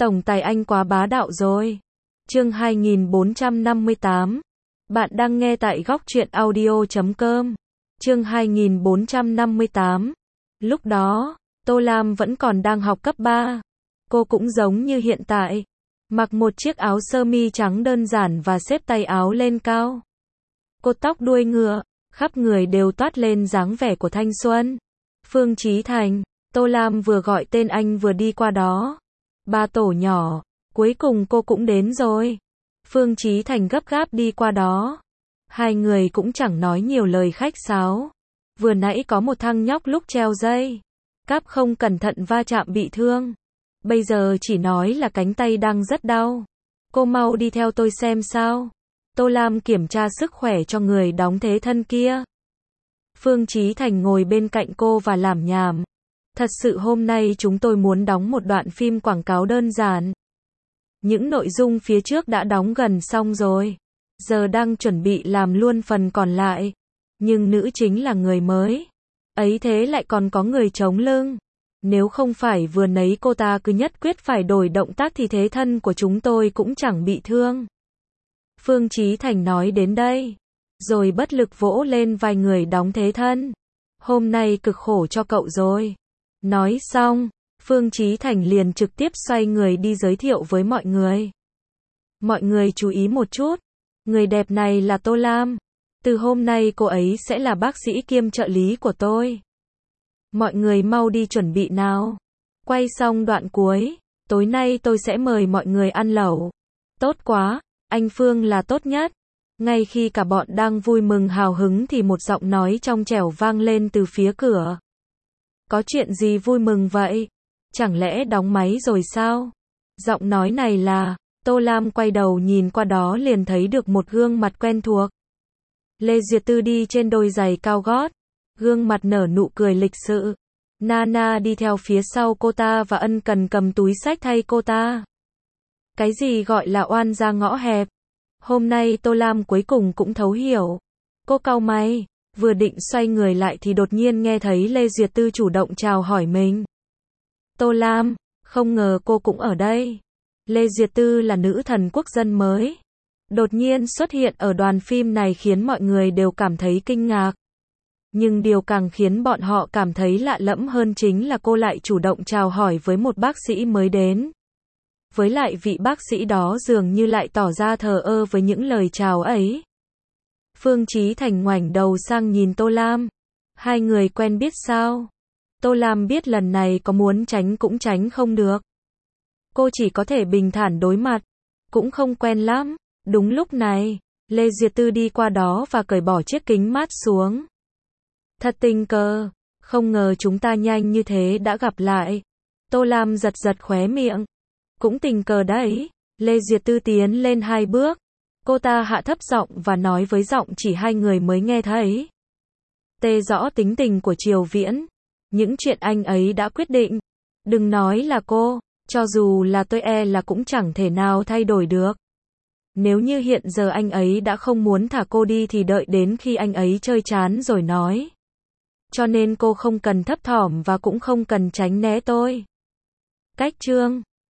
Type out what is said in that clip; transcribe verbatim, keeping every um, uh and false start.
Tổng tài anh quá bá đạo rồi. Chương hai nghìn bốn trăm năm mươi tám. Bạn đang nghe tại góc truyện audio chấm com. Chương hai nghìn bốn trăm năm mươi tám. Lúc đó, Tô Lam vẫn còn đang học cấp ba. Cô cũng giống như hiện tại, mặc một chiếc áo sơ mi trắng đơn giản và xếp tay áo lên cao. Cột tóc đuôi ngựa, khắp người đều toát lên dáng vẻ của thanh xuân. Phương Chí Thành, Tô Lam vừa gọi tên anh vừa đi qua đó. Ba tổ nhỏ, cuối cùng cô cũng đến rồi. Phương Chí Thành gấp gáp đi qua đó. Hai người cũng chẳng nói nhiều lời khách sáo. Vừa nãy có một thằng nhóc lúc treo dây cáp không cẩn thận va chạm bị thương. Bây giờ chỉ nói là cánh tay đang rất đau. Cô mau đi theo tôi xem sao. Tô Lam kiểm tra sức khỏe cho người đóng thế thân kia. Phương Chí Thành ngồi bên cạnh cô và lảm nhảm. Thật sự hôm nay chúng tôi muốn đóng một đoạn phim quảng cáo đơn giản. Những nội dung phía trước đã đóng gần xong rồi. Giờ đang chuẩn bị làm luôn phần còn lại. Nhưng nữ chính là người mới. Ấy thế lại còn có người chống lưng. Nếu không phải vừa nấy cô ta cứ nhất quyết phải đổi động tác thì thế thân của chúng tôi cũng chẳng bị thương. Phương Chí Thành nói đến đây, rồi bất lực vỗ lên vai người đóng thế thân. Hôm nay cực khổ cho cậu rồi. Nói xong, Phương Chí Thành liền trực tiếp xoay người đi giới thiệu với mọi người. Mọi người chú ý một chút. Người đẹp này là Tô Lam. Từ hôm nay cô ấy sẽ là bác sĩ kiêm trợ lý của tôi. Mọi người mau đi chuẩn bị nào. Quay xong đoạn cuối, tối nay tôi sẽ mời mọi người ăn lẩu. Tốt quá, anh Phương là tốt nhất. Ngay khi cả bọn đang vui mừng hào hứng thì một giọng nói trong trẻo vang lên từ phía cửa. Có chuyện gì vui mừng vậy? Chẳng lẽ đóng máy rồi sao? Giọng nói này là, Tô Lam quay đầu nhìn qua đó liền thấy được một gương mặt quen thuộc. Lê Duyệt Tư đi trên đôi giày cao gót, gương mặt nở nụ cười lịch sự. Nana đi theo phía sau cô ta và ân cần cầm túi xách thay cô ta. Cái gì gọi là oan ra ngõ hẹp? Hôm nay Tô Lam cuối cùng cũng thấu hiểu. Cô cau mày, vừa định xoay người lại thì đột nhiên nghe thấy Lê Duyệt Tư chủ động chào hỏi mình. Tô Lam, không ngờ cô cũng ở đây. Lê Duyệt Tư là nữ thần quốc dân mới. Đột nhiên xuất hiện ở đoàn phim này khiến mọi người đều cảm thấy kinh ngạc. Nhưng điều càng khiến bọn họ cảm thấy lạ lẫm hơn chính là cô lại chủ động chào hỏi với một bác sĩ mới đến. Với lại vị bác sĩ đó dường như lại tỏ ra thờ ơ với những lời chào ấy. Phương Chí Thành ngoảnh đầu sang nhìn Tô Lam. Hai người quen biết sao? Tô Lam biết lần này có muốn tránh cũng tránh không được. Cô chỉ có thể bình thản đối mặt. Cũng không quen lắm. Đúng lúc này, Lê Duyệt Tư đi qua đó và cởi bỏ chiếc kính mát xuống. Thật tình cờ, không ngờ chúng ta nhanh như thế đã gặp lại. Tô Lam giật giật khóe miệng. Cũng tình cờ đấy. Lê Duyệt Tư tiến lên hai bước. Cô ta hạ thấp giọng và nói với giọng chỉ hai người mới nghe thấy. Tê rõ tính tình của Triều Viễn. Những chuyện anh ấy đã quyết định. Đừng nói là cô, cho dù là tôi e là cũng chẳng thể nào thay đổi được. Nếu như hiện giờ anh ấy đã không muốn thả cô đi thì đợi đến khi anh ấy chơi chán rồi nói. Cho nên cô không cần thấp thỏm và cũng không cần tránh né tôi. Cách chương